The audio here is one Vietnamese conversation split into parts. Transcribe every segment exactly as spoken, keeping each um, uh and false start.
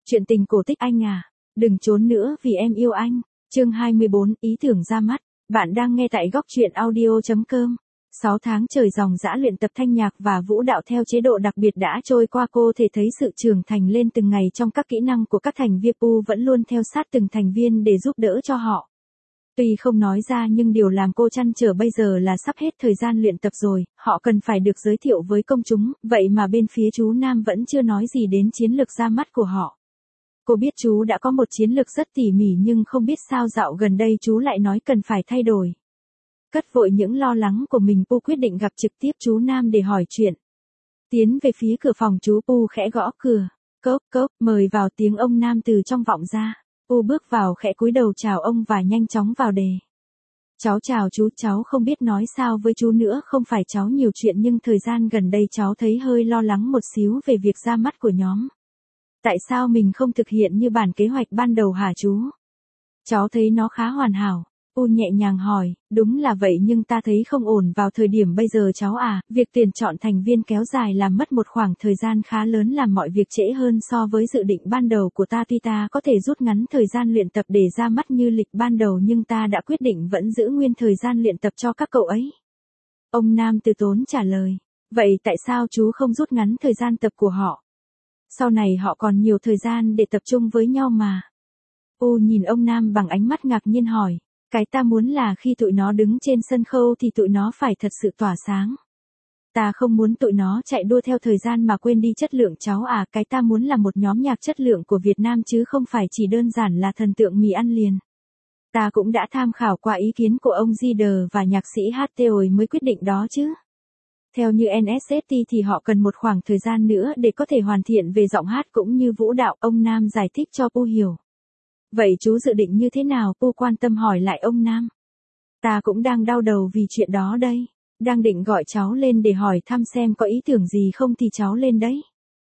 Chuyện tình cổ tích anh à, đừng trốn nữa vì em yêu anh. Chương hai mươi bốn, ý tưởng ra mắt. Bạn đang nghe tại góc truyện audio chấm com. sáu tháng trời dòng dã luyện tập thanh nhạc và vũ đạo theo chế độ đặc biệt đã trôi qua, cô thể thấy sự trưởng thành lên từng ngày trong các kỹ năng của các thành viên. Pu vẫn luôn theo sát từng thành viên để giúp đỡ cho họ. Tuy không nói ra nhưng điều làm cô trăn trở bây giờ là sắp hết thời gian luyện tập rồi, họ cần phải được giới thiệu với công chúng, vậy mà bên phía chú Nam vẫn chưa nói gì đến chiến lược ra mắt của họ. Cô biết chú đã có một chiến lược rất tỉ mỉ nhưng không biết sao dạo gần đây chú lại nói cần phải thay đổi. Cất vội những lo lắng của mình, Pu quyết định gặp trực tiếp chú Nam để hỏi chuyện. Tiến về phía cửa phòng chú, Pu khẽ gõ cửa. Cốp cốp, mời vào, tiếng ông Nam từ trong vọng ra. Pu bước vào khẽ cúi đầu chào ông và nhanh chóng vào đề. Cháu chào chú, cháu không biết nói sao với chú nữa, không phải cháu nhiều chuyện nhưng thời gian gần đây cháu thấy hơi lo lắng một xíu về việc ra mắt của nhóm. Tại sao mình không thực hiện như bản kế hoạch ban đầu hả chú? Cháu thấy nó khá hoàn hảo. Pu nhẹ nhàng hỏi, đúng là vậy nhưng ta thấy không ổn vào thời điểm bây giờ cháu à, việc tuyển chọn thành viên kéo dài làm mất một khoảng thời gian khá lớn, làm mọi việc trễ hơn so với dự định ban đầu của ta. Tuy ta có thể rút ngắn thời gian luyện tập để ra mắt như lịch ban đầu nhưng ta đã quyết định vẫn giữ nguyên thời gian luyện tập cho các cậu ấy. Ông Nam từ tốn trả lời, vậy tại sao chú không rút ngắn thời gian tập của họ? Sau này họ còn nhiều thời gian để tập trung với nhau mà. Pu nhìn ông Nam bằng ánh mắt ngạc nhiên hỏi. Cái ta muốn là khi tụi nó đứng trên sân khấu thì tụi nó phải thật sự tỏa sáng. Ta không muốn tụi nó chạy đua theo thời gian mà quên đi chất lượng cháu à, cái ta muốn là một nhóm nhạc chất lượng của Việt Nam chứ không phải chỉ đơn giản là thần tượng mì ăn liền. Ta cũng đã tham khảo qua ý kiến của ông Zider và nhạc sĩ hát tê rồi mới quyết định đó chứ. Theo như en ét ét tê thì họ cần một khoảng thời gian nữa để có thể hoàn thiện về giọng hát cũng như vũ đạo, ông Nam giải thích cho Pu hiểu. Vậy chú dự định như thế nào? Pu quan tâm hỏi lại ông Nam. Ta cũng đang đau đầu vì chuyện đó đây. Đang định gọi cháu lên để hỏi thăm xem có ý tưởng gì không thì cháu lên đấy.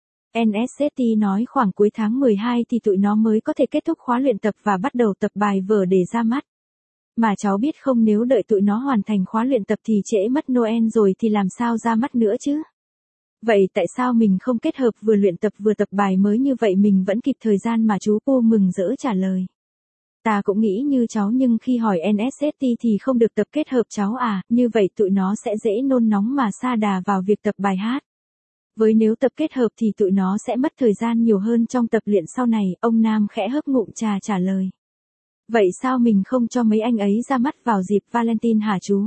en ét ét tê nói khoảng cuối tháng mười hai thì tụi nó mới có thể kết thúc khóa luyện tập và bắt đầu tập bài vở để ra mắt. Mà cháu biết không, nếu đợi tụi nó hoàn thành khóa luyện tập thì trễ mất Noel rồi thì làm sao ra mắt nữa chứ? Vậy tại sao mình không kết hợp vừa luyện tập vừa tập bài mới như vậy, mình vẫn kịp thời gian mà, chú Pu mừng rỡ trả lời. Ta cũng nghĩ như cháu nhưng khi hỏi en ét ét tê thì không được tập kết hợp cháu à, như vậy tụi nó sẽ dễ nôn nóng mà sa đà vào việc tập bài hát. Với nếu tập kết hợp thì tụi nó sẽ mất thời gian nhiều hơn trong tập luyện sau này, ông Nam khẽ hớp ngụm trà trả lời. Vậy sao mình không cho mấy anh ấy ra mắt vào dịp Valentine hả chú?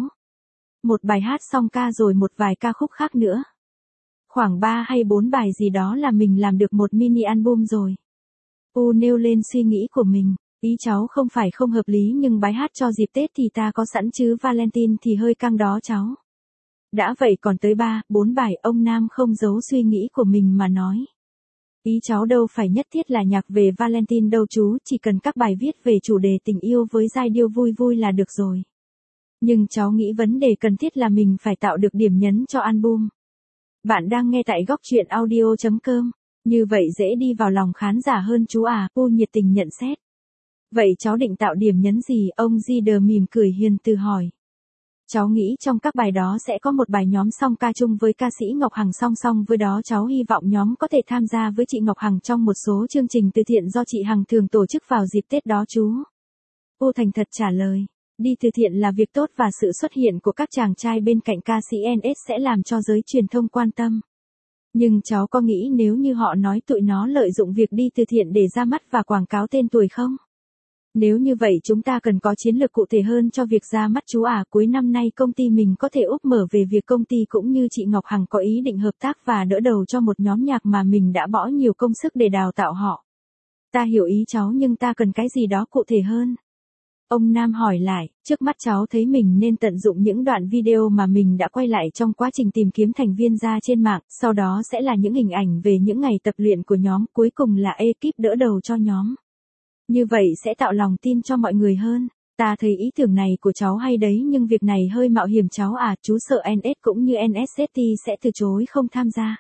Một bài hát song ca rồi một vài ca khúc khác nữa. Khoảng ba hay bốn bài gì đó là mình làm được một mini album rồi. Pu nêu lên suy nghĩ của mình, ý cháu không phải không hợp lý nhưng bài hát cho dịp Tết thì ta có sẵn chứ Valentine thì hơi căng đó cháu. Đã vậy còn tới ba, bốn bài, ông Nam không giấu suy nghĩ của mình mà nói. Ý cháu đâu phải nhất thiết là nhạc về Valentine đâu chú, chỉ cần các bài viết về chủ đề tình yêu với giai điệu vui vui là được rồi. Nhưng cháu nghĩ vấn đề cần thiết là mình phải tạo được điểm nhấn cho album. Bạn đang nghe tại góc truyện audio chấm com, như vậy dễ đi vào lòng khán giả hơn chú à, Pu nhiệt tình nhận xét. Vậy cháu định tạo điểm nhấn gì? Ông Zider mỉm cười hiền từ hỏi. Cháu nghĩ trong các bài đó sẽ có một bài nhóm song ca chung với ca sĩ Ngọc Hằng, song song với đó cháu hy vọng nhóm có thể tham gia với chị Ngọc Hằng trong một số chương trình từ thiện do chị Hằng thường tổ chức vào dịp Tết đó chú. Pu thành thật trả lời. Đi từ thiện là việc tốt và sự xuất hiện của các chàng trai bên cạnh ca sĩ en ét sẽ làm cho giới truyền thông quan tâm. Nhưng cháu có nghĩ nếu như họ nói tụi nó lợi dụng việc đi từ thiện để ra mắt và quảng cáo tên tuổi không? Nếu như vậy chúng ta cần có chiến lược cụ thể hơn cho việc ra mắt chú à. Cuối năm nay công ty mình có thể úp mở về việc công ty cũng như chị Ngọc Hằng có ý định hợp tác và đỡ đầu cho một nhóm nhạc mà mình đã bỏ nhiều công sức để đào tạo họ. Ta hiểu ý cháu nhưng ta cần cái gì đó cụ thể hơn. Ông Nam hỏi lại, trước mắt cháu thấy mình nên tận dụng những đoạn video mà mình đã quay lại trong quá trình tìm kiếm thành viên ra trên mạng, sau đó sẽ là những hình ảnh về những ngày tập luyện của nhóm, cuối cùng là ekip đỡ đầu cho nhóm. Như vậy sẽ tạo lòng tin cho mọi người hơn. Ta thấy ý tưởng này của cháu hay đấy nhưng việc này hơi mạo hiểm cháu à, chú sợ en ét cũng như en ét ét tê sẽ từ chối không tham gia.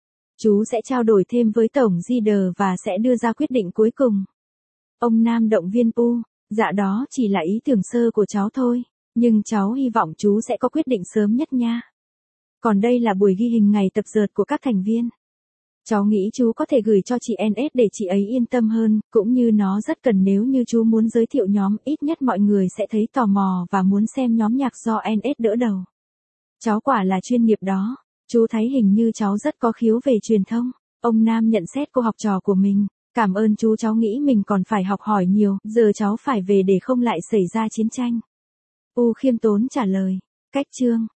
Chú sẽ trao đổi thêm với Tổng Zider và sẽ đưa ra quyết định cuối cùng. Ông Nam động viên Pu. Dạ đó chỉ là ý tưởng sơ của cháu thôi, nhưng cháu hy vọng chú sẽ có quyết định sớm nhất nha. Còn đây là buổi ghi hình ngày tập dượt của các thành viên. Cháu nghĩ chú có thể gửi cho chị en ét để chị ấy yên tâm hơn, cũng như nó rất cần nếu như chú muốn giới thiệu nhóm, ít nhất mọi người sẽ thấy tò mò và muốn xem nhóm nhạc do en ét đỡ đầu. Cháu quả là chuyên nghiệp đó, chú thấy hình như cháu rất có khiếu về truyền thông. Ông Nam nhận xét cô học trò của mình, cảm ơn chú, cháu nghĩ mình còn phải học hỏi nhiều, giờ cháu phải về để không lại xảy ra chiến tranh. U khiêm tốn trả lời, cách chương.